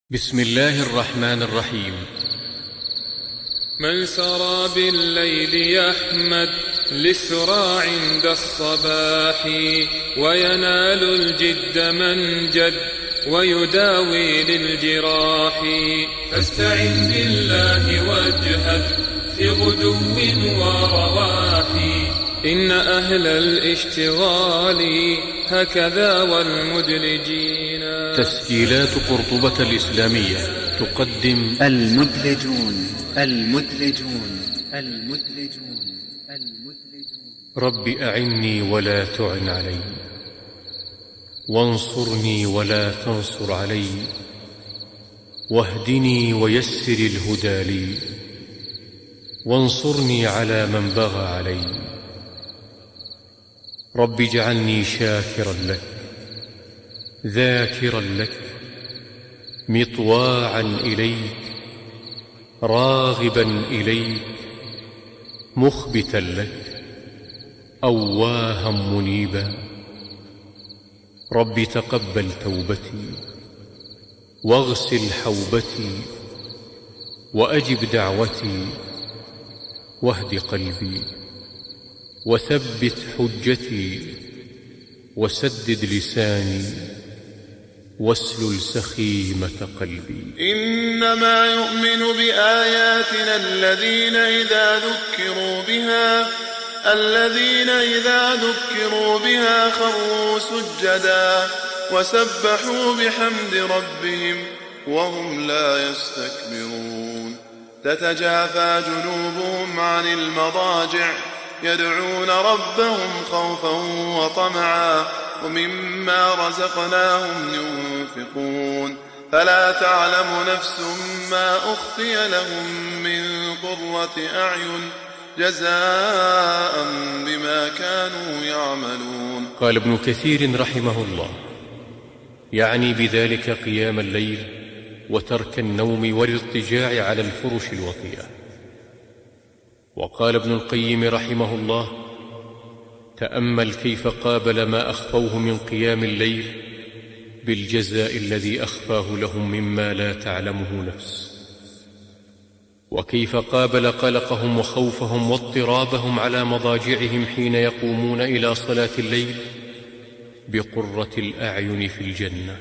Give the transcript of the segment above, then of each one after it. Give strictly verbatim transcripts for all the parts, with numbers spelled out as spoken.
بسم الله الرحمن الرحيم. من سرى بالليل يحمد للسرى عند الصباح، وينال الجد من جد ويداوي للجراح. فاستعن بالله واجهد في غدو ورواح، إن أهل الاشتغال هكذا والمدلجين. تسجيلات قرطبة الإسلامية تقدم المدلجون المدلجون المدلجون المدلجون. رب أعني ولا تعن علي، وانصرني ولا تنصر علي، واهدني ويسر الهدى لي، وانصرني على من بغى علي. رب اجعلني شاكرا لك، ذاكرا لك، مطواعا إليك، راغبا إليك، مخبتا لك، أواها منيبا. رب تقبل توبتي، واغسل حوبتي، وأجب دعوتي، واهد قلبي، وثبت حجتي، وسدد لساني، واسلل سخيمة قلبي. إنما يؤمن بآياتنا الذين إذا ذكروا بها الذين إذا ذكروا بها خروا سجدا وسبحوا بحمد ربهم وهم لا يستكبرون. تتجافى جنوبهم عن المضاجع يدعون ربهم خوفا وطمعا ومما رزقناهم ينفقون. فلا تعلم نفس ما أخفي لهم من قرة أعين جزاء بما كانوا يعملون. قال ابن كثير رحمه الله: يعني بذلك قيام الليل وترك النوم والاضطجاع على الفرش الوطيئة. وقال ابن القيم رحمه الله: تأمل كيف قابل ما أخفوه من قيام الليل بالجزاء الذي أخفاه لهم مما لا تعلمه نفس، وكيف قابل قلقهم وخوفهم واضطرابهم على مضاجعهم حين يقومون إلى صلاة الليل بقرة الأعين في الجنة.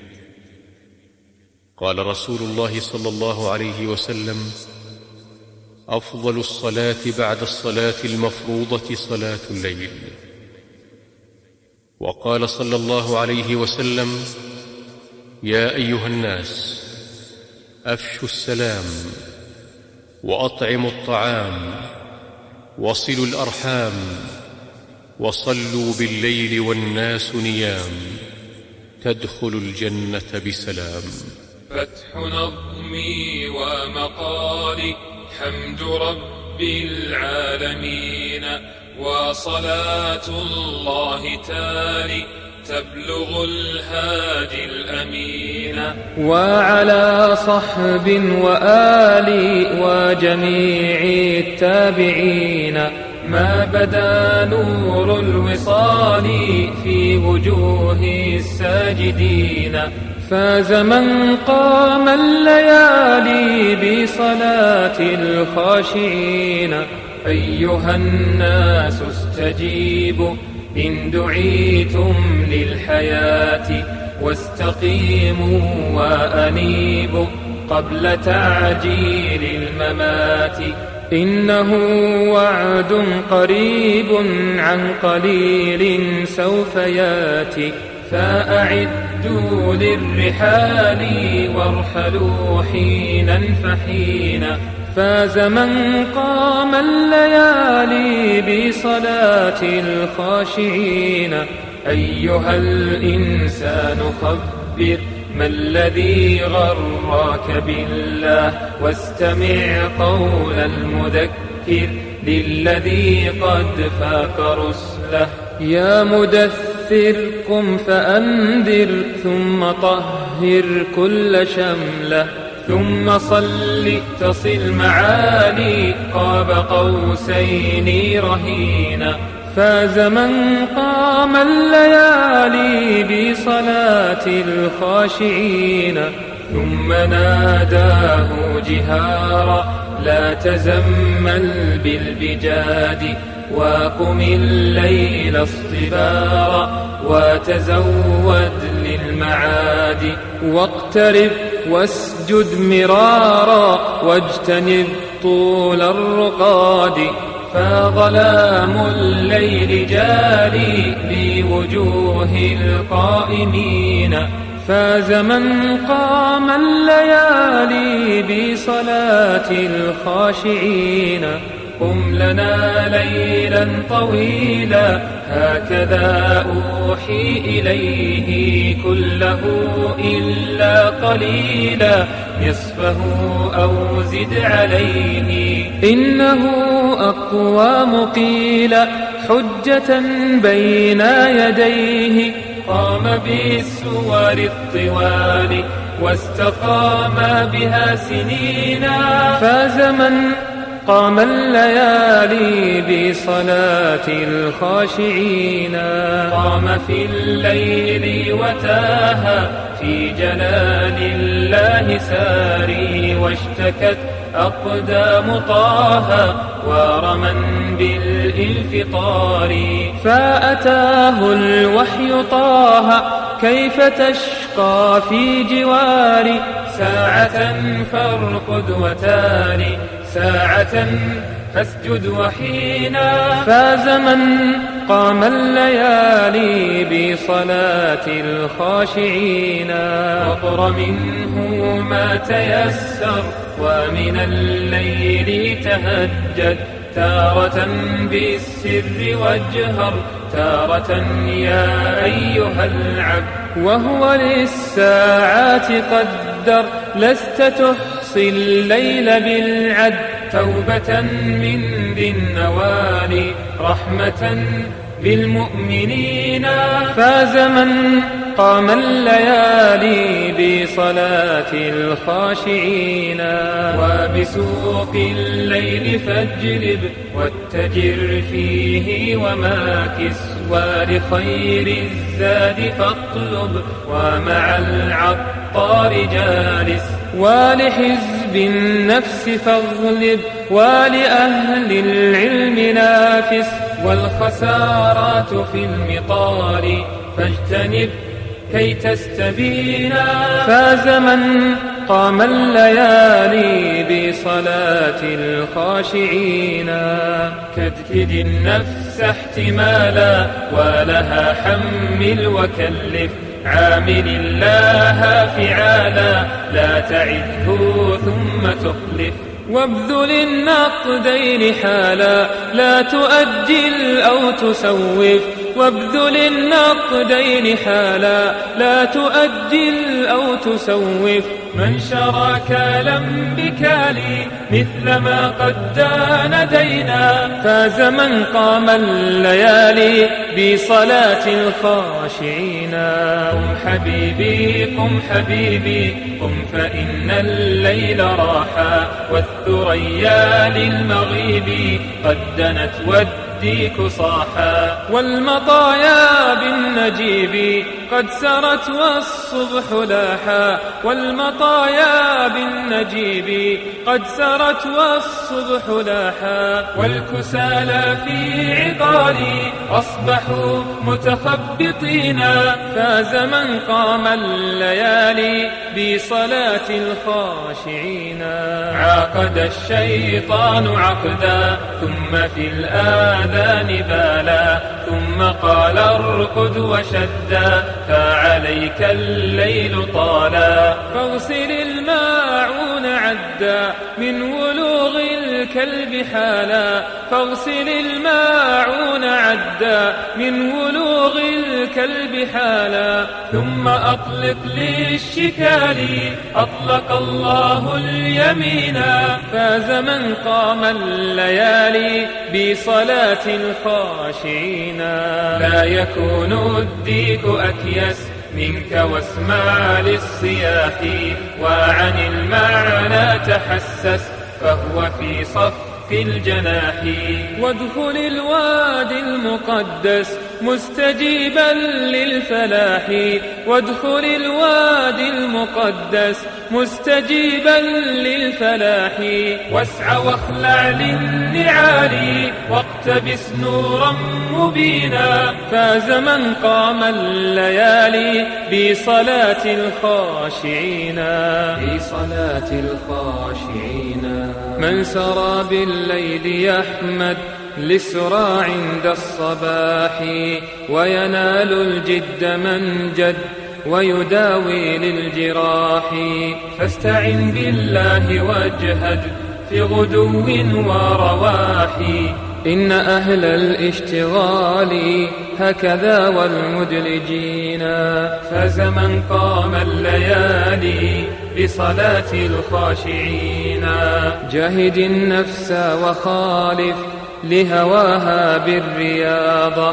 قال رسول الله صلى الله عليه وسلم: أفضل الصلاة بعد الصلاة المفروضة صلاة الليل. وقال صلى الله عليه وسلم: يا أيها الناس، أفشوا السلام، وأطعموا الطعام، وصلوا الأرحام، وصلوا بالليل والناس نيام، تدخلوا الجنة بسلام. فتح نظمي ومقالي حمد رب العالمين، وصلاة الله تالي تبلغ الهادي الأمين، وعلى صحب وآل وجميع التابعين. ما بدا نور الوصال في وجوه الساجدين. فاز من قام الليالي بصلاة الخاشعين. أيها الناس استجيبوا إن دعيتم للحياة، واستقيموا وأنيبوا قبل تعجيل الممات. إنه وعد قريب عن قليل سوف ياتي، فأعدوا للرحال وارحلوا حينا فحينا. فاز من قام الليالي بصلاة الخاشعين. أيها الإنسان خبر ما الذي غرك بالله، واستمع قول المذكر للذي قد فاك رسله. يا مدثر قم فأنذر، ثم طهر كل شمله، ثم صل تصل معاني قاب قوسين رهينا. فاز من قام الليالي بصلاة الخاشعين. ثم ناداه جهارا لا تزمل بالبجاد وقم الليل اصطبارا وتزود للمعاد واقترب واسجد مرارا واجتنب طول الرقاد فظلام الليل جاري لوجوه القائمين فاز من قام الليالي بصلاة الخاشعين قم لنا ليلا طويلا هكذا أوحي إليه كله إلا قليلا نصفه أو زد عليه إنه أقوام قيل حجة بين يديه قام بالسور الطوال واستقام بها سنينا فاز من قام الليالي بصلاة الخاشعين قام في الليل وتاها في جلال الله ساري واشتكت أقدام طه ورما بالانفطار فأتاه الوحي طه كيف تشقى في جواري ساعة فارقد وتالي ساعة فاسجد وحينا فاز من قام الليالي بصلاة الخاشعين وقر منه ما تيسر ومن الليل تهجد تارة بالسر واجهر تارة يا أيها العبد وهو للساعات قدر لست تحصي الليل بالعد توبة من ذي النوال رحمة بالمؤمنين فاز من قام الليالي بصلاة الخاشعين وبسوق الليل فاجلب واتجر فيه وماكس ولخير الزاد فاطلب ومع العطار جالس ولحزب النفس فاغلب ولأهل العلم نافس والخسارات في المطار فاجتنب كي تستبينا فاز من قام الليالي بصلاة الخاشعين كدكد النفس احتمالا ولها حمل وكلف عامل الله فعالا لا تعده ثم تخلف وابذل النقدين حالا لا تؤجل أو تسوف وابذل النقدين حالا لا تؤجل أو تسوف من شراك لم بكالي مثل ما قد دان دينا فاز من قام الليالي بصلاة الخاشعين قم حبيبي قم حبيبي قم فإن الليل راحا والثريا للمغيب قد دنت والديك صاحا والمطايا بالنجيب قد سرت والصبح لاحا والمطايا بالنجيب قد سرت والصبح لاحا والكسالى في عقالي أصبحوا متخبطين فاز من قام الليالي بصلاة الخاشعين عقد الشيطان عقدا ثم في الآذان بالا ثم قال ارقد وشدا فعليك الليل طالا فاغسل الماعون عدا من ولوغ الكلب حالا فاغسل الماعون عدا من ولوغ الكلب حالا ثم أطلق للشكال أطلق الله اليمين فاز من قام الليالي بصلاة الخاشعين لا يكون الديك أكيس منك واسمع للصياح وعن المعنى تحسس فهو في صف الجناح وادخل الوادي المقدس مستجيبا للفلاح وادخل الوادي المقدس مستجيبا للفلاح واسع واخلع للنعال واقتبس نورا مبينا فاز من قام الليالي بصلاة الخاشعين بصلاة الخاشعين من سرى بالليل يحمد لسرى عند الصباح وينال الجد من جد ويداوي للجراح فاستعن بالله واجهد في غدو ورواح إن أهل الاشتغال هكذا والمدلجين فاز من قام الليالي بصلاة الخاشعين جاهد النفس وخالف لهواها بالرياضة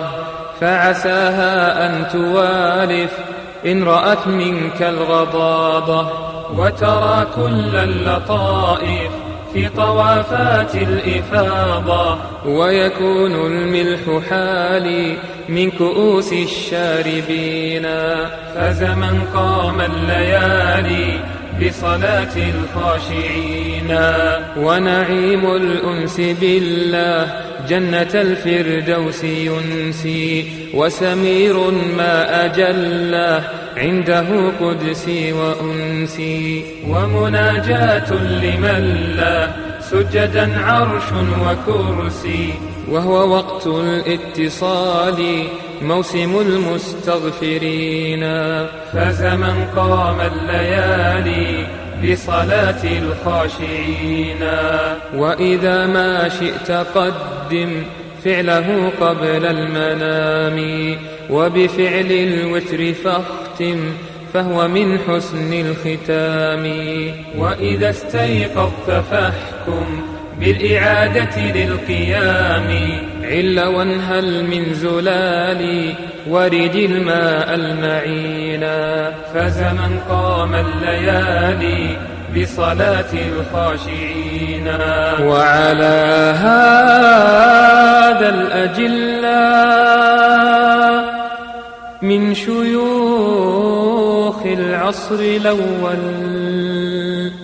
فعساها أن توالف إن رأت منك الغضاضة وترى كل اللطائف في طوافات الإفاضة ويكون الملح حالي من كؤوس الشاربين فاز من قام الليالي بصلاة الخاشعين ونعيم الأنس بالله جنة الفردوس ينسي وسمير ما أجله عنده قدسي وأنسي ومناجاة لمن له سجدا عرش وكرسي وهو وقت الاتصال موسم المستغفرين فاز من قام الليالي بصلاة الخاشعين وإذا ما شئت قدم فعله قبل المنام وبفعل الوتر فاختم فهو من حسن الختام وإذا استيقظت فاحكم بالإعادة للقيام عل وانهل من زلال ورد الماء المعينا فاز من قام الليالي بصلاة الخاشعين وعلى هذا الأجلاء من شيوخ العصر الأول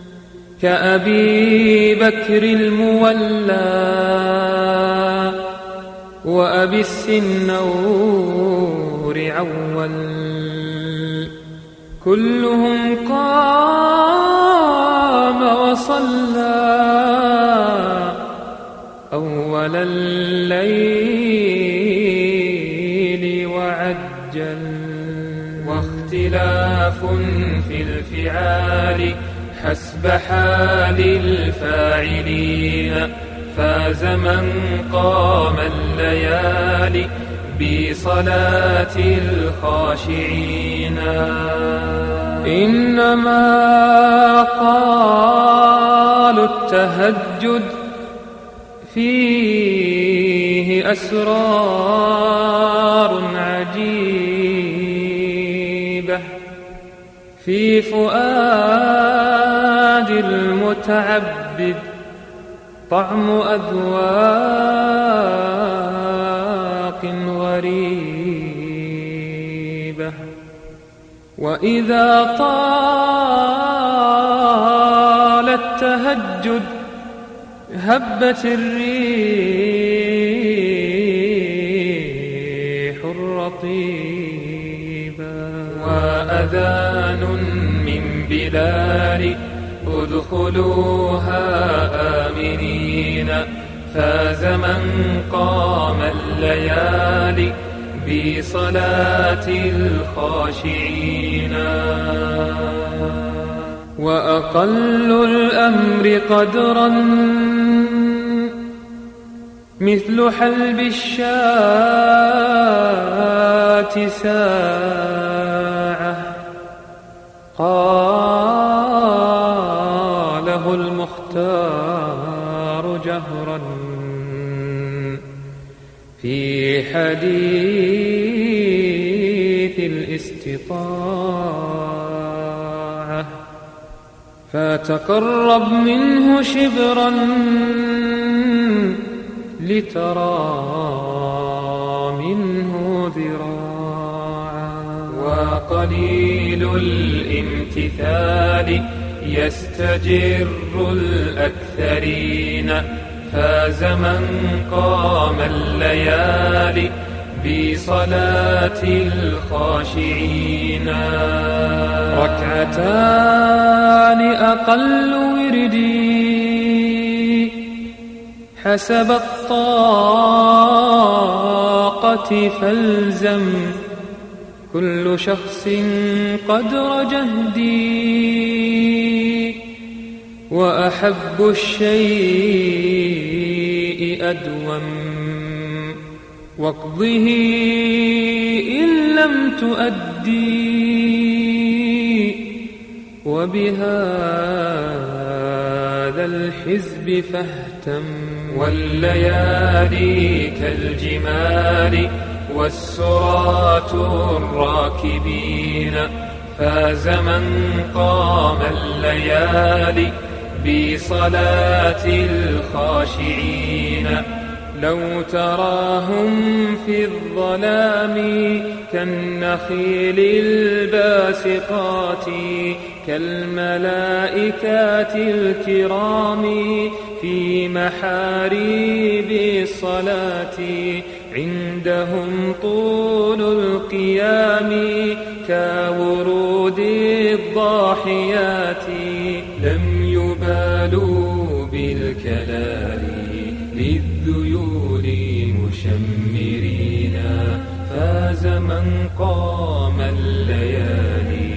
كأبي بكر المولى وأبي السنور عول كلهم قام وصلى أول الليل وعجل واختلاف في الفعال حسب حال الفاعلين فاز من قام الليالي بصلاة الخاشعين إنما قالوا التهجد فيه أسرار عجيبة في فؤاد المتعبد طعم أذواق غريبة وإذا طال التهجد هبت الريح الرطيبة وأذان من بلال ادخلوها آمنين فاز من قام الليالي بصلاة الخاشعين وأقل الأمر قدرا مثل حلب الشاة ساعة قاله المختار جهرا في حديث الاستطاعة فتقرب منه شبرا لترى منه ذراعا. وقليل الامتثال يستجر الأكثرين، فاز من قام الليالي بصلاة الخاشعين. ركعتان أقل وردي حسب الطاقة فالزم، كل شخص قدر جهدي، وأحب الشيء أدوم، واقضه إن لم تؤدي، وبهذا الحزب فاهتم. والليالي كالجمال والسراة الراكبين، فاز من قام الليالي بصلاة الخاشعين. لو تراهم في الظلام كالنخيل الباسقات، كالملائكة الكرام في محاريب الصلاة، عندهم طول القيام كورود الضاحيات، لم يبالوا بالكلام للذيول مشمرين، فاز من قام الليالي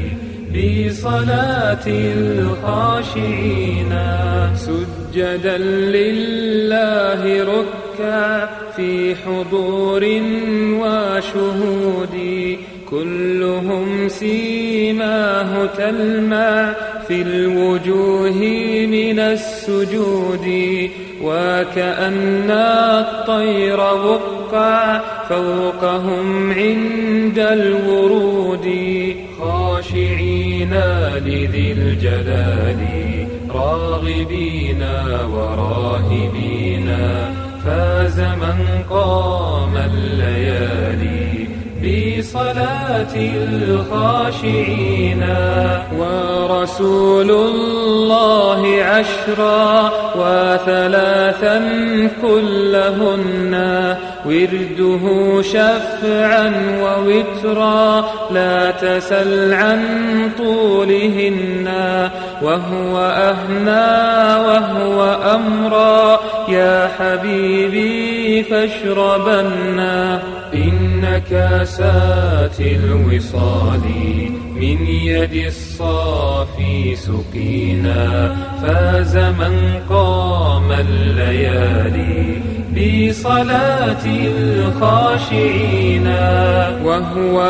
بصلاة الخاشعين. سجدا لله ركع في حضور وشهود، كلهم سيماه تلمع في الوجوه من السجود، وكأن الطير وقع فوقهم عند الورود، خاشعين لذي الجلال راغبين وراهبين، فاز من قام الليالي بصلاة الخاشعين. ورسول الله عشرا وثلاثا كلهن، ورده شفعا ووترا، لا تسل عن طولهن، وهو أهنى وهو أمرا، يا حبيبي فاشربنا. إن كاسات الوصال من يد الصافي سقينا، فاز من قام الليالي بصلاة الخاشعين. وهو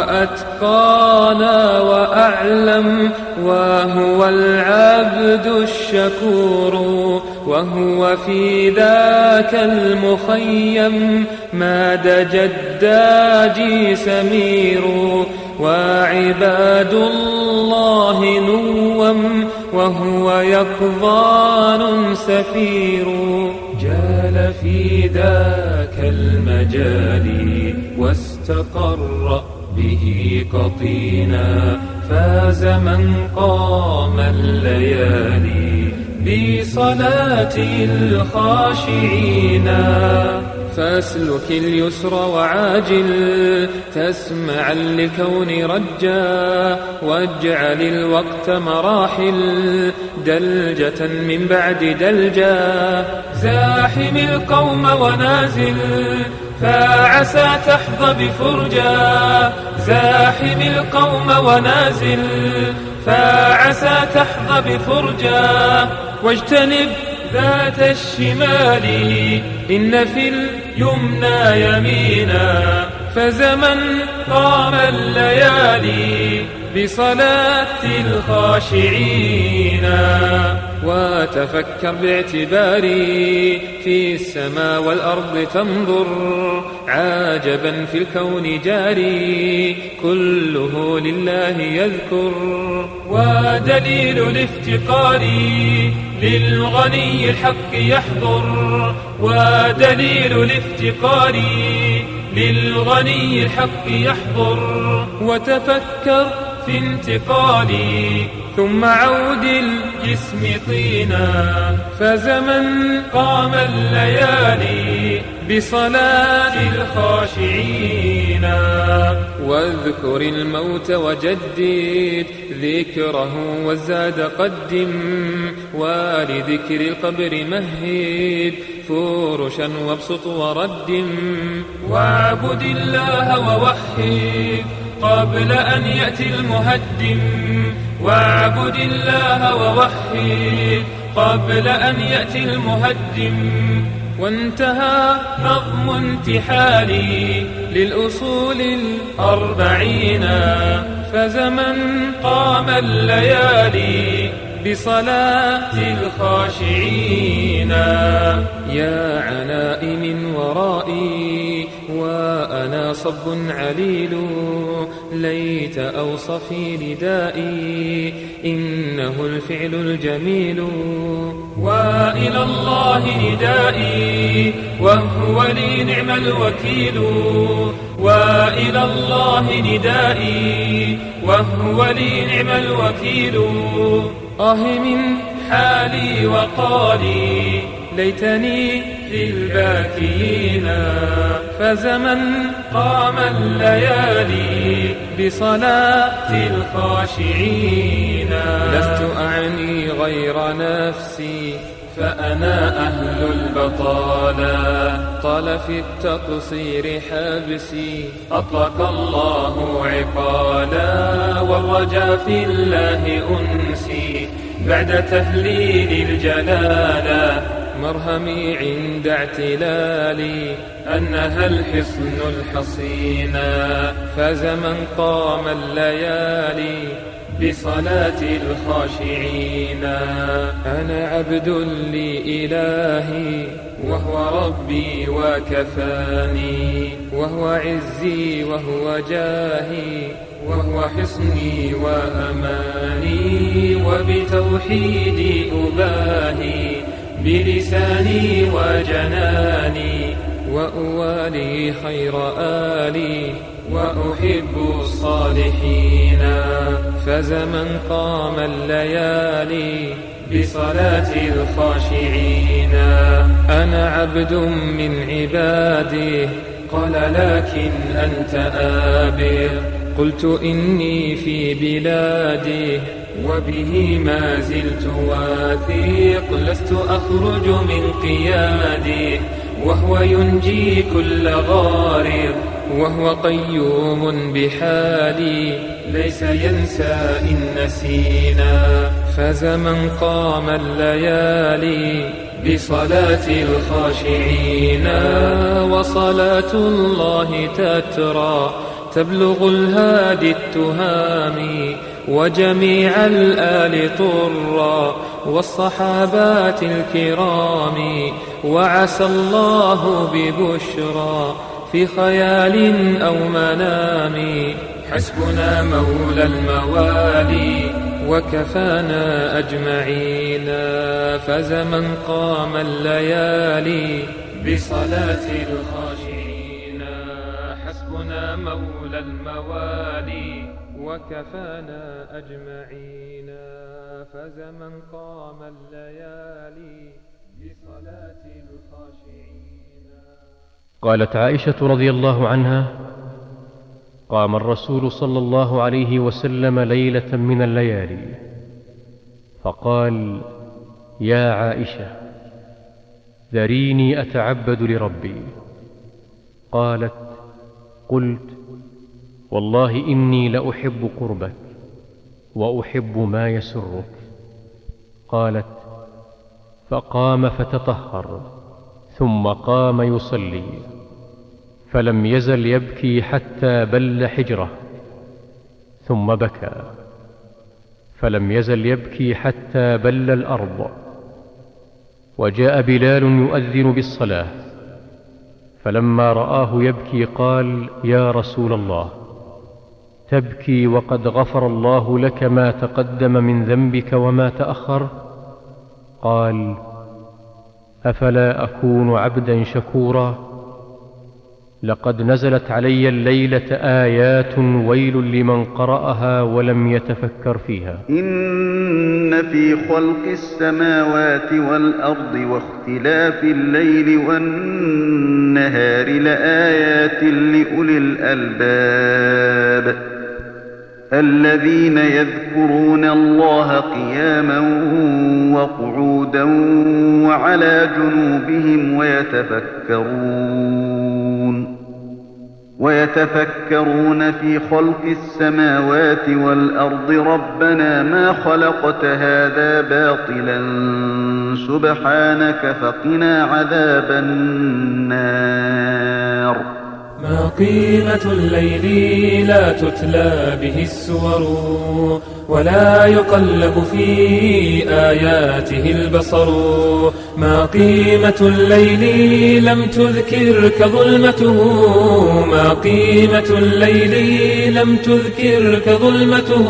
أتقانا وأعلم، وهو العبد الشكور، وهو في ذاك المخيم ما دج الداجي سمير، وعباد الله نوم، وهو يقظان سفير. جال في ذاك المجال واستقر به قطينا، فاز من قام الليالي بصلاة الخاشعين. فاسلك اليسر وعاجل تسمعا لكون رجا، واجعل الوقت مراحل دلجة من بعد دلجة. زاحم القوم ونازل فعسى تحظى بفرجا، زاحم القوم ونازل فعسى تحظى بفرجا. واجتنب ذات الشمال إن في اليمنى يمينا، فزمن قام الليالي بصلاة الخاشعين. وات وتفكر باعتباري في السماء والأرض تنظر عجبا في الكون جاري كله لله يذكر. ودليل الافتقار للغني الحق يحضر ودليل الافتقار للغني الحق يحضر. وتفكر في انتقالي ثم عود الجسم طينا فزمن قام الليالي بصلاة الخاشعين. واذكر الموت وجدد ذكره والزاد قدم ولذكر القبر مهد فرشا وابسط وردم. واعبد الله ووحد قبل أن يأتي المهدم واعبد الله ووحد قبل أن يأتي المهدم. وانتهى نظم انتحالي للأصول الأربعين فزمن قام الليالي بصلاة الخاشعين. يا عنائي من ورائي وأنا صب عليل ليت أوصفي ندائي إنه الفعل الجميل. وإلى الله ندائي وهو لي نعم الوكيل وإلى الله ندائي وهو لي نعم الوكيل. آه من حالي وقالي ليتني في الباكين فزمن قام الليالي بصلاة الخاشعين. لست أعني غير نفسي فأنا أهل البطالة طال في التقصير حبسي أطلق الله عقالا والرجا في الله أنسي بعد تهليل الجلالة. مرهمي عند اعتلالي أنها الحصن الحصين فزمن قام الليالي بصلاة الخاشعين. أنا عبد لإلهي وهو ربي وكفاني وهو عزي وهو جاهي وهو حصني وأماني وبتوحيدي أباهي بلساني وجناني وأوالي خير آلي وأحب الصالحين. فزمن قام الليالي بصلاة الخاشعين. أنا عبد من عباده قال لكن أنت آبر قلت إني في بلادي وبه ما زلت واثق لست أخرج من قيادي وهو ينجي كل غارر وهو قيوم بحالي ليس ينسى إن نسينا. فزمن قام الليالي بصلاة الخاشعين. وصلاة الله تترى تبلغ الهادي التهامي وجميع الآل طرا والصحابات الكرام وعسى الله ببشرى في خيال أو منام. حسبنا مولى الموالي وكفانا أجمعين. فزمن قام الليالي بصلاة الخاشعين. حسبنا مولى الموالي وكفانا أجمعين. فزمن قام الليالي بصلاة الخاشعين. قالت عائشة رضي الله عنها: قام الرسول صلى الله عليه وسلم ليلة من الليالي فقال: يا عائشة، ذريني أتعبد لربي. قالت: قلت: والله إني لأحب قربك وأحب ما يسرك. قالت: فقام فتطهر ثم قام يصلي فلم يزل يبكي حتى بل حجره ثم بكى فلم يزل يبكي حتى بل الأرض وجاء بلال يؤذن بالصلاة، فلما رآه يبكي قال: يا رسول الله، تبكي وقد غفر الله لك ما تقدم من ذنبك وما تأخر؟ قال: أفلا أكون عبدا شكورا؟ لقد نزلت علي الليلة آيات ويل لمن قرأها ولم يتفكر فيها. إن في خلق السماوات والأرض واختلاف الليل والنهار لآيات لأولي الألباب الذين يذكرون الله قياما وقعودا وعلى جنوبهم ويتفكرون ويتفكرون في خلق السماوات والأرض ربنا ما خلقت هذا باطلا سبحانك فقنا عذاب النار. ما قيمة الليل لا تتلى به السور ولا يقلب في آياته البصر. ما قيمة الليل لم تذكرك ظلمته. ما قيمة الليل لم تذكرك ظلمته.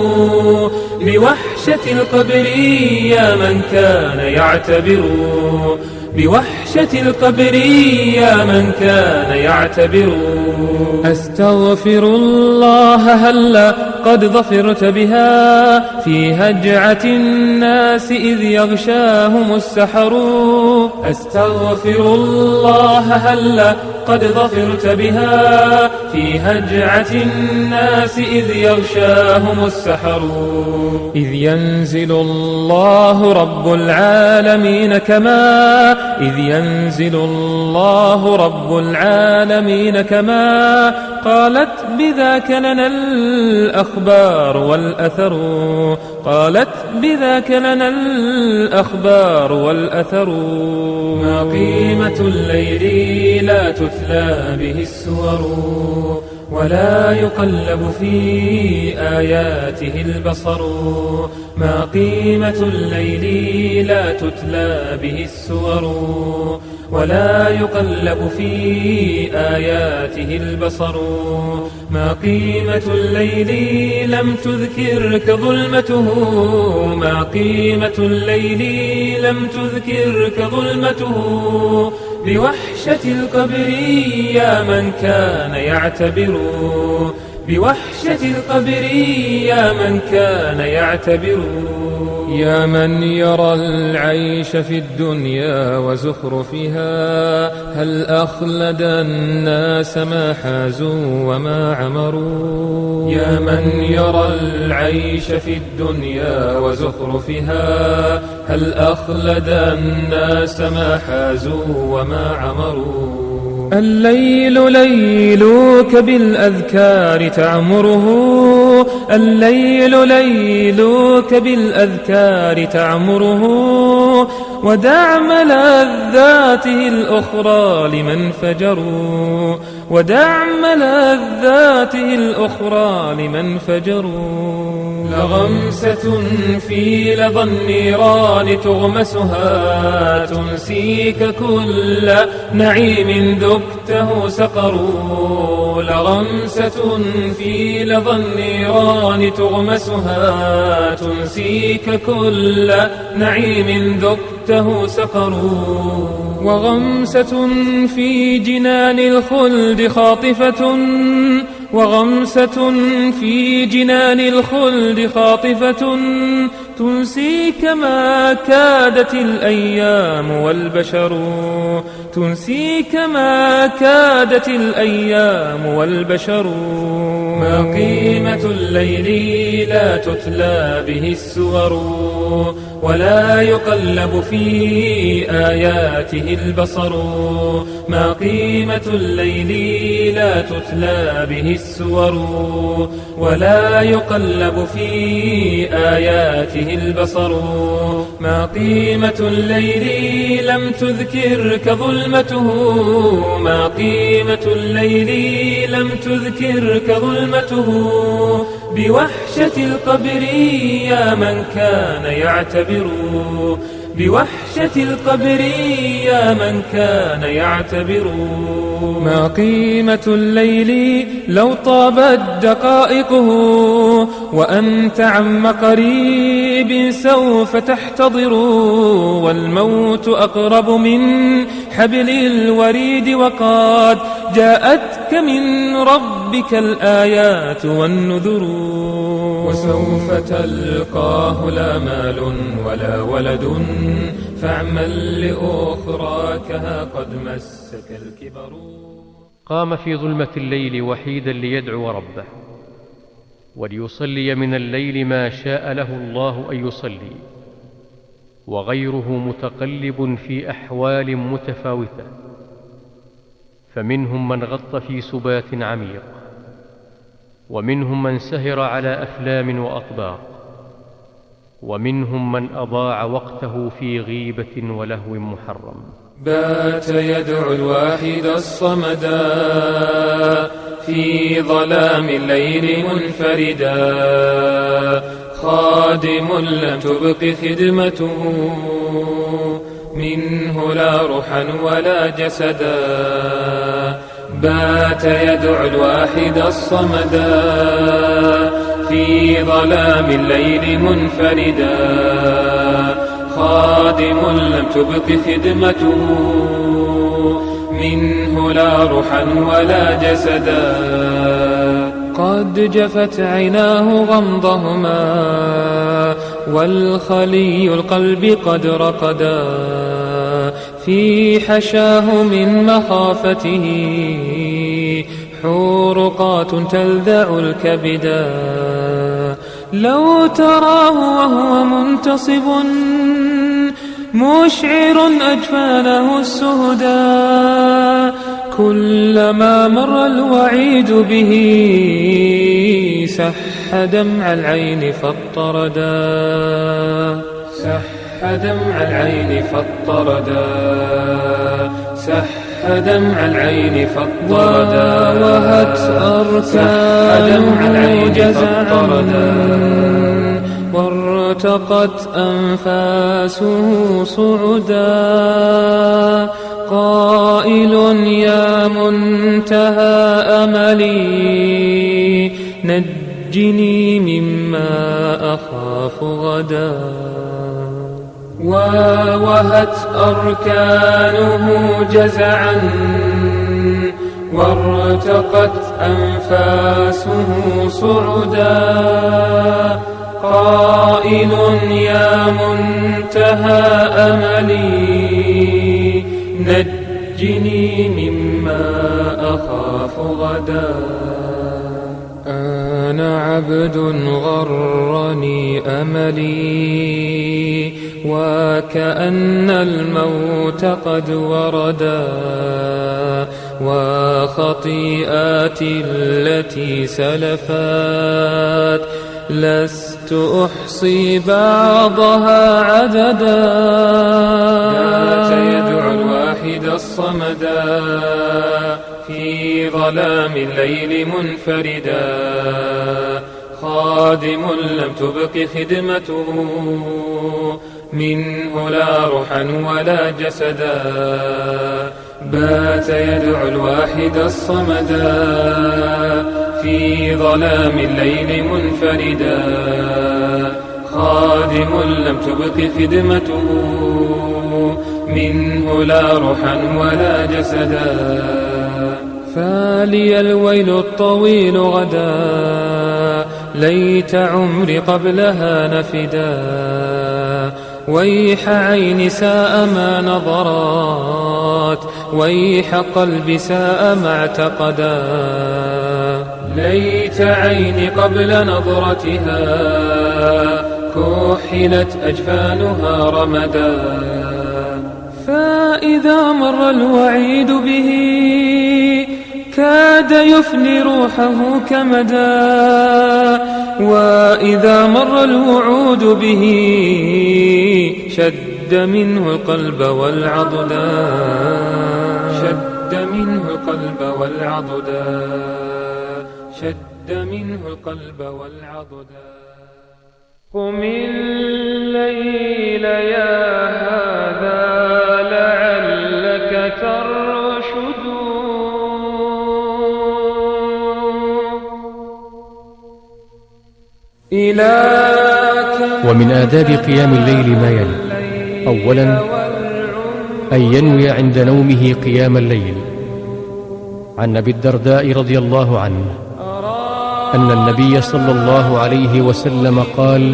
بوحشة القبر يا من كان يعتبر. بوحشة القبر يا من كان يعتبر. أستغفر الله هلا قد ظفرت بها في هجعة الناس إذ يغشاهم السحر. أستغفر الله هلا قد ظفرت بها في هجعة الناس إذ يغشاهم السحر. إذ ينزل الله رب العالمين كما إذ ينزل الله رب العالمين كما قالت بذاك لنا الأخبار والأثر. قالت بذاك لنا الأخبار والأثر. ما قيمة الليل لا تتلى به السور ولا يقلب في آياته البصر. ما قيمة الليل لا تتلى به السور ولا يقلب في آياته البصر. ما قيمة الليل لم تذكرك ظلمته. ما قيمة الليل لم تذكرك ظلمته. بوحشة القبر يا من كان يعتبر. بوحشة القبر يا من كان يعتبر. يا من يرى العيش في الدنيا وزخرفها هل أخلد الناس ما حازوا وما عمروا. يا من يرى العيش في الدنيا وزخرفها هل أخلد الناس ما حازوا وما عمروا. الليل ليلك بالأذكار تعمره. الليل ليلك بالأذكار تعمره. ودع ملذاته الأخرى لمن فجروا. ودع ملذاته الأخرى لمن فجروا. لغمسة في لظى النيران تغمسها تنسيك كل نعيم ذقته سقر. لغمسة في لظى النيران تغمسها تنسيك كل نعيم ذقته سقر. وغمسة في جنان الخلد خاطفة. وغمسة في جنان الخلد خاطفة تنسيك ما كادت الأيام والبشر. تنسيك ما كادت الأيام والبشر. ما قيمة الليل لا تتلى به السور ولا يقلب في آياته البصر. ما قيمة الليل لا تتلى به السور ولا يقلب في آياته البصر. ما قيمة الليل لم تذكرك ظلمته. ما قيمة الليل لم تذكرك ظلمته. بوحشة القبر يا من كان يعتبر. بوحشة القبر يا من كان يعتبر. ما قيمة الليل لو طابت دقائقه وأنت عم قريب سوف تحتضر، والموت أقرب من حبل الوريد وقد جاءتك من ربك الآيات والنذر. وسوف تلقاه لا مال ولا ولد فاعمل لأخراكها قد مسك الكبر. قام في ظلمة الليل وحيدا ليدعو ربه وليصلي من الليل ما شاء له الله أن يصلي، وغيره متقلب في أحوال متفاوتة، فمنهم من غط في سبات عميق، ومنهم من سهر على أفلام وأطباق، ومنهم من أضاع وقته في غيبة ولهو محرم. بات يدعو الواحد الصمدا في ظلام الليل منفردا، خادم لم تبق خدمته منه لا روحا ولا جسدا. بات يدعو الواحد الصمدا في ظلام الليل منفردا، خادم لم تبق خدمته منه لا روحا ولا جسدا. قد جفت عيناه غمضهما والخلي القلب قد رقدا، في حشاه من مخافته حرقات تلذع الكبدا. لو تراه وهو منتصب مشعر أجفانه السهدا، كلما مر الوعيد به سح دمع العين فاضطردا. سح دمع العين فاضطردا، سح دمع العين فاضطردا. وهت أركانه جزعا وارتقت أنفاسه صعدا، قائل يا منتهى أملي نجني مما أخاف غدا. ووهت أركانه جزعا وارتقت أنفاسه صعدا، قائل يا منتهى أملي نجني مما أخاف غدا. أنا عبد غرني أملي وكأن الموت قد وردا، وخطيئاتي التي سلفت لست أحصي بعضها عددا. بات يدعو الواحد الصمدا في ظلام الليل منفردا، خادم لم تبق خدمته منه لا روحا ولا جسدا. بات يدعو الواحد الصمدا في ظلام الليل منفردا، خادم لم تبق خدمته منه لا روحا ولا جسدا. فلي الويل الطويل غدا ليت عمري قبلها نفدا، ويح عيني ساء ما نظرات ويح قلبي ساء ما اعتقدا. ليت عيني قبل نظرتها كحلت أجفانها رمدا، فإذا مر الوعيد به كاد يفني روحه كمدا، وإذا مر الوعود به شد منه القلب والعضدا. شد منه القلب والعضدا، شد منه القلب والعضدا. قم الليل يا ومن آداب قيام الليل ما يلي: أولا أن ينوي عند نومه قيام الليل. عن أبي الدرداء رضي الله عنه أن النبي صلى الله عليه وسلم قال: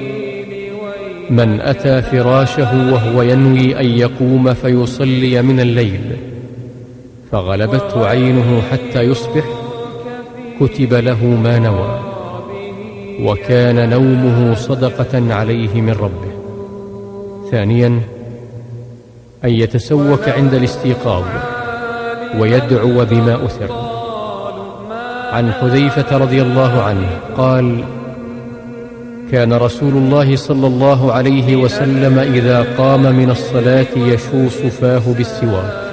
من أتى فراشه وهو ينوي أن يقوم فيصلي من الليل فغلبته عينه حتى يصبح كتب له ما نوى، وكان نومه صدقة عليه من ربه. ثانيا أن يتسوك عند الاستيقاظ ويدعو بما أثر. عن حذيفة رضي الله عنه قال: كان رسول الله صلى الله عليه وسلم إذا قام من الصلاة يشوص فاه بالسواك.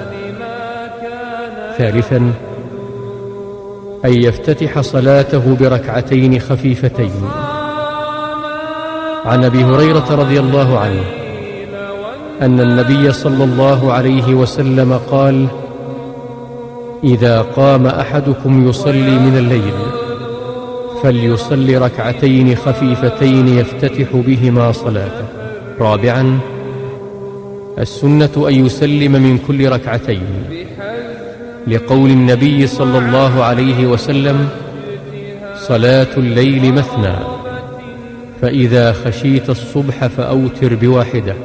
ثالثا أن يفتتح صلاته بركعتين خفيفتين. عن أبي هريرة رضي الله عنه أن النبي صلى الله عليه وسلم قال: إذا قام أحدكم يصلي من الليل فليصلي ركعتين خفيفتين يفتتح بهما صلاته. رابعا السنة أن يسلم من كل ركعتين، لقول النبي صلى الله عليه وسلم: صلاة الليل مثنى، فإذا خشيت الصبح فأوتر بواحدة.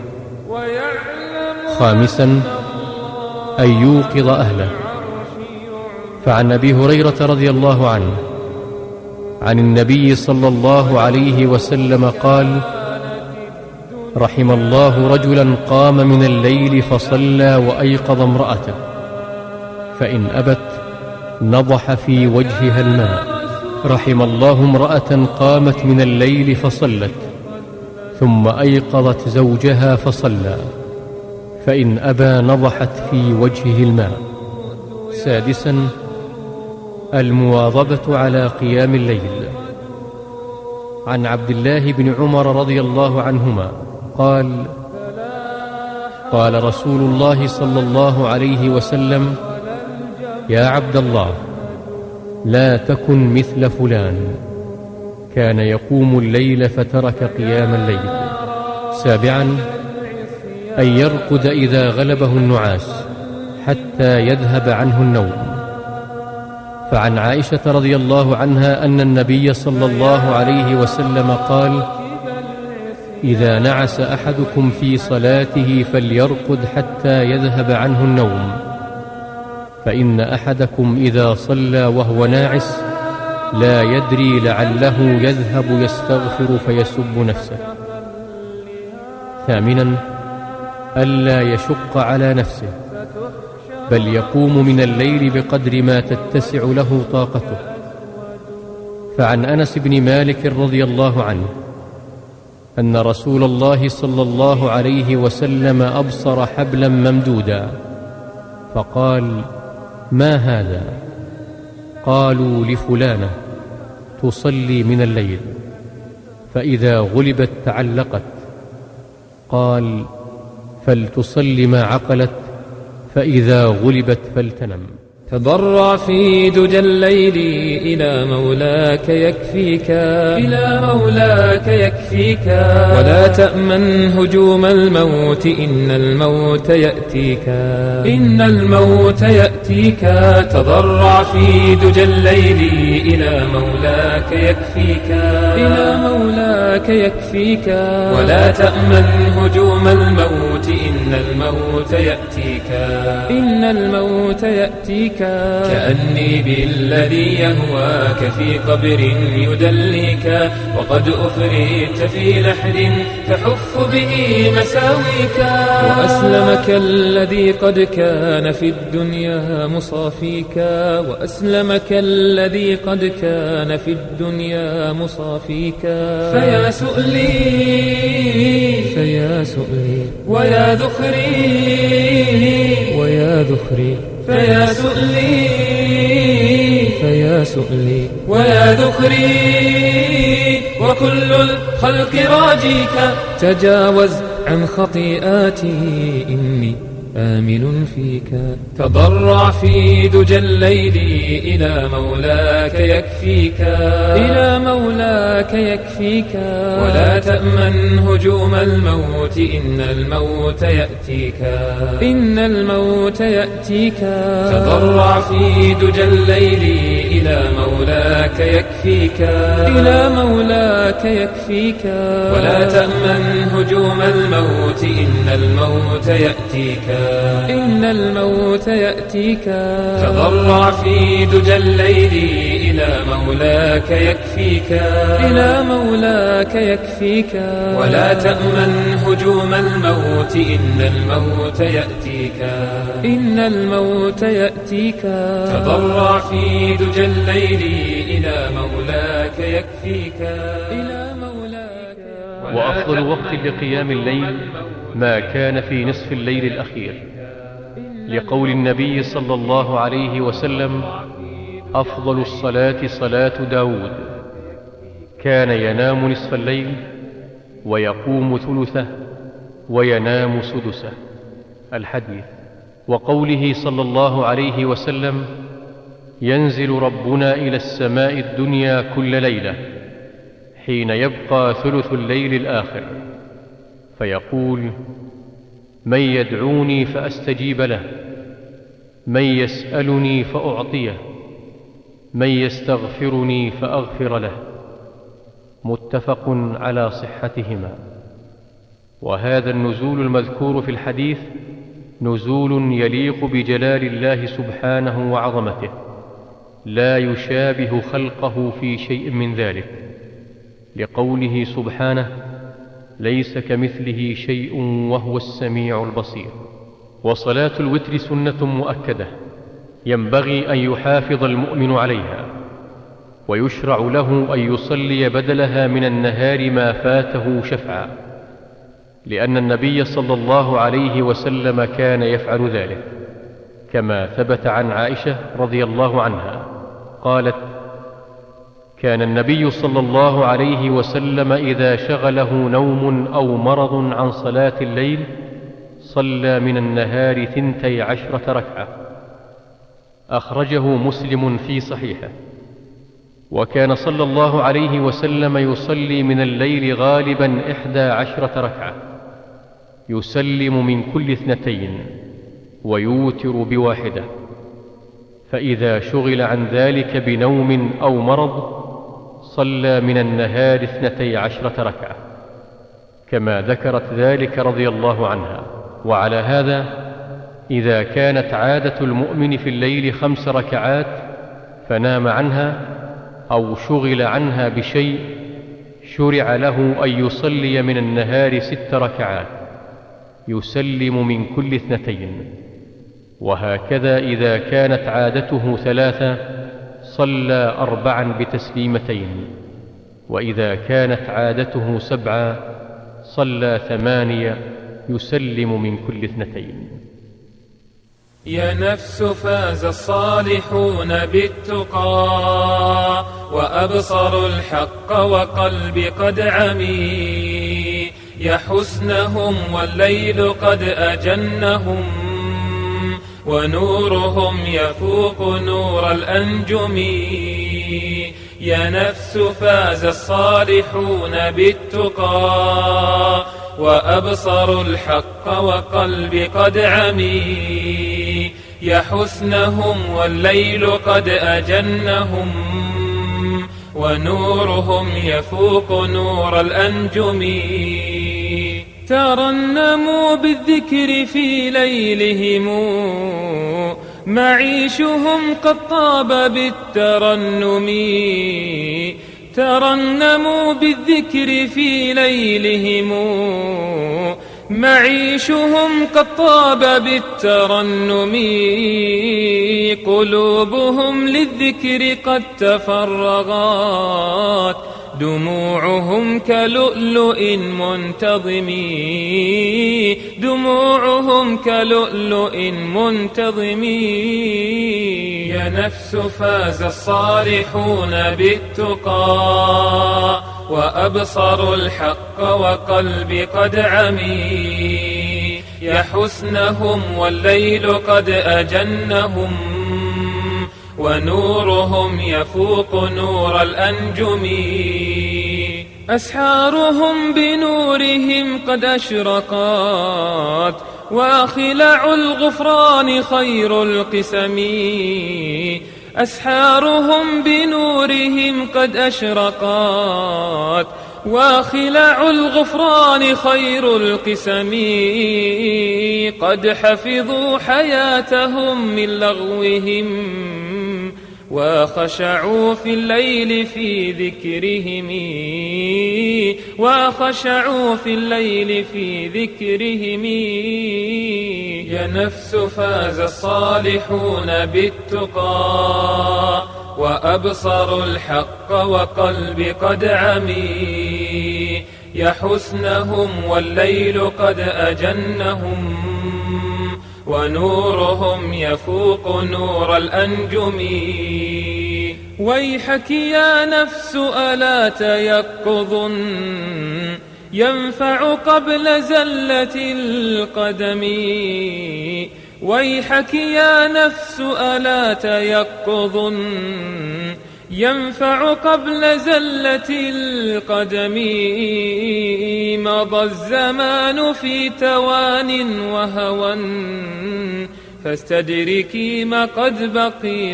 خامسا أن يوقظ أهله. فعن أبي هريرة رضي الله عنه عن النبي صلى الله عليه وسلم قال: رحم الله رجلا قام من الليل فصلى وأيقظ امرأته، فإن أبت نضح في وجهها الماء. رحم الله امرأة قامت من الليل فصلت ثم أيقظت زوجها فصلى، فإن أبى نضحت في وجهه الماء. سادسا المواظبة على قيام الليل. عن عبد الله بن عمر رضي الله عنهما قال: قال رسول الله صلى الله عليه وسلم: يا عبد الله، لا تكن مثل فلان، كان يقوم الليل فترك قيام الليل. سابعا أن يرقد إذا غلبه النعاس حتى يذهب عنه النوم. فعن عائشة رضي الله عنها أن النبي صلى الله عليه وسلم قال: إذا نعس أحدكم في صلاته فليرقد حتى يذهب عنه النوم، فإن أحدكم إذا صلى وهو ناعس لا يدري لعله يذهب يستغفر فيسب نفسه. ثامنا ألا يشق على نفسه، بل يقوم من الليل بقدر ما تتسع له طاقته. فعن أنس بن مالك رضي الله عنه أن رسول الله صلى الله عليه وسلم أبصر حبلا ممدودا فقال: ما هذا؟ قالوا: لفلانة تصلي من الليل، فإذا غلبت تعلقت. قال: فلتصل ما عقلت، فإذا غلبت فلتنم. تضرع في دجى الليل إلى مولاك يكفيك، إلى مولاك يكفيك، ولا تأمن هجوم الموت، إن الموت يأتيك، إن الموت يأتيك. تضرع في دجى الليل إلى مولاك يكفيك، إلى مولاك يكفيك، ولا تأمن هجوم الموت، إن الموت يأتيك، إن الموت يأتيك. كأني بالذي يهواك في قبر يدليك، وقد أفريت في لحد تحف به مساويك، وأسلمك الذي قد كان في الدنيا مصافيك، وأسلمك الذي قد كان في الدنيا مصافيك. فيا سؤلي فيا سؤلي ويا ذخري ويا ذخري، فيا سؤلي فيا سؤلي ويا ذخري، وكل الخلق راجيك. تجاوز عن خطيئاتي إني آمن فيك. تضرع في دجى الليل إلى مولاك يكفيك، إلى مولاك يكفيك، ولا تأمن هجوم الموت إن الموت يأتيك، إن الموت يأتيك. تضرع في دجى الليل إلى مولاك يكفيك، إلى مولاك يكفيك، ولا تأمن هجوم الموت إن الموت يأتيك، إن الموت يأتيك. تضرع في دجى الليل إلى مولاك يكفيك، إلى مولاك يكفيك، ولا تأمن هجوم الموت إن الموت يأتيك، إن الموت يأتيك. تضرع في دجى الليل إلى مولاك يكفيك، إلى مولاك. وأفضل وقت لقيام الليل ما كان في نصف الليل الأخير، لقول النبي صلى الله عليه وسلم: أفضل الصلاة صلاة داود، كان ينام نصف الليل ويقوم ثلثه وينام سدسه. الحديث. وقوله صلى الله عليه وسلم: ينزل ربنا إلى السماء الدنيا كل ليلة حين يبقى ثلث الليل الآخر، فيقول: من يدعوني فأستجيب له، من يسألني فأعطيه، من يستغفرني فأغفر له. متفق على صحتهما. وهذا النزول المذكور في الحديث نزول يليق بجلال الله سبحانه وعظمته، لا يشابه خلقه في شيء من ذلك، لقوله سبحانه: ليس كمثله شيء وهو السميع البصير. وصلاة الوتر سنة مؤكدة ينبغي أن يحافظ المؤمن عليها، ويشرع له أن يصلي بدلها من النهار ما فاته شفعا، لأن النبي صلى الله عليه وسلم كان يفعل ذلك، كما ثبت عن عائشة رضي الله عنها قالت: كان النبي صلى الله عليه وسلم إذا شغله نوم أو مرض عن صلاة الليل صلى من النهار ثنتي عشرة ركعة. أخرجه مسلم في صحيحه. وكان صلى الله عليه وسلم يصلي من الليل غالبا إحدى عشرة ركعة، يسلم من كل اثنتين ويوتر بواحدة، فإذا شغل عن ذلك بنوم أو مرض صلى من النهار اثنتي عشرة ركعة، كما ذكرت ذلك رضي الله عنها. وعلى هذا إذا كانت عادة المؤمن في الليل خمس ركعات فنام عنها أو شغل عنها بشيء، شرع له أن يصلي من النهار ست ركعات يسلم من كل اثنتين. وهكذا إذا كانت عادته ثلاثة صلى أربعا بتسليمتين، وإذا كانت عادته سبعا صلى ثمانية يسلم من كل اثنتين. يا نفس فاز الصالحون بالتقى، وأبصروا الحق وقلبي قد عمي، يا حسنهم والليل قد أجنهم، ونورهم يفوق نور الأنجم. يا نفس فاز الصالحون بالتقى، وأبصروا الحق وقلبي قد عمي، يا حسنهم والليل قد أجنهم، ونورهم يفوق نور الأنجم. ترنموا بالذكر في ليلهم، معيشهم قد طاب بالترنم. ترنموا بالذكر في ليلهم، معيشهم قد طاب بالترنم. قلوبهم للذكر قد تفرغت، دموعهم كلؤلؤ منتظم. دموعهم كلؤلؤ منتظم. يا نفس فاز الصالحون بالتقى، وأبصروا الحق وقلبي قد عمي، يا حسنهم والليل قد أجنهم ونورهم يفوق نور الأنجم أسحارهم بنورهم قد أشرقت وخلع الغفران خير القسم أسحارهم بنورهم قد أشرقت وخلع الغفران خير القسم قد حفظوا حياتهم من لغوهم وخشعوا في الليل في ذكرهم وخشعوا في الليل في ذكرهم يا نفس فاز الصالحون بالتقى وأبصروا الحق وقلب قد عمي يا حسنهم والليل قد أجنهم ونورهم يفوق نور الأنجم ويحك يا نفس ألا تيقظ ينفع قبل زلة القدم ويحك يا نفس ألا تيقظ ينفع قبل زلة القدم مضى الزمان في توان وهوى فاستدركي ما قد بقي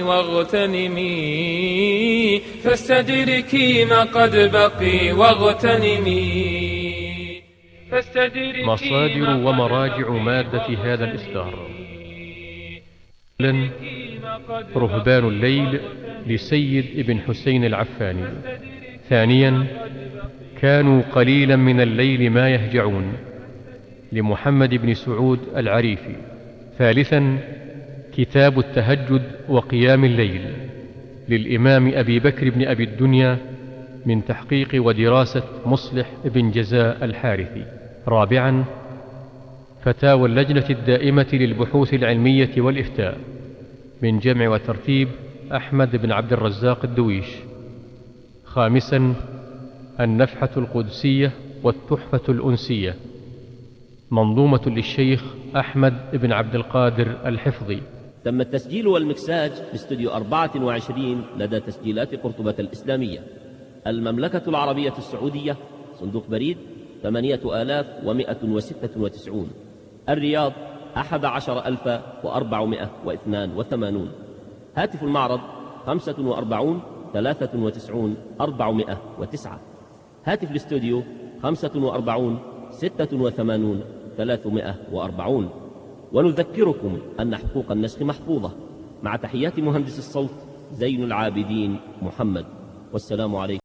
واغتنمي فاستدركي ما قد بقي واغتنمي مصادر ومراجع مادة هذا الإصدار: رهبان الليل لسيد ابن حسين العفاني. ثانيا، كانوا قليلا من الليل ما يهجعون لمحمد بن سعود العريفي. ثالثا، كتاب التهجد وقيام الليل للإمام أبي بكر بن أبي الدنيا من تحقيق ودراسة مصلح بن جزاء الحارثي. رابعا، فتاوى اللجنة الدائمة للبحوث العلمية والإفتاء من جمع وترتيب أحمد بن عبد الرزاق الدويش. خامسا، النفحة القدسية والتحفة الأنسية منظومة للشيخ أحمد بن عبد القادر الحفظي. تم التسجيل والمكساج باستوديو أربعة وعشرين لدى تسجيلات قرطبة الإسلامية، المملكة العربية السعودية، صندوق بريد ثمانية آلاف ومائة وستة وتسعين، الرياض أحد عشر ألف وأربعمائة واثنان وثمانون. هاتف المعرض خمسة وأربعون ثلاثة وتسعون أربعمائة وتسعة. هاتف الاستوديو خمسة وأربعون ستة وثمانون ثلاثمائة وأربعون. ونذكركم أن حقوق النسخ محفوظة. مع تحيات مهندس الصوت زين العابدين محمد، والسلام عليكم.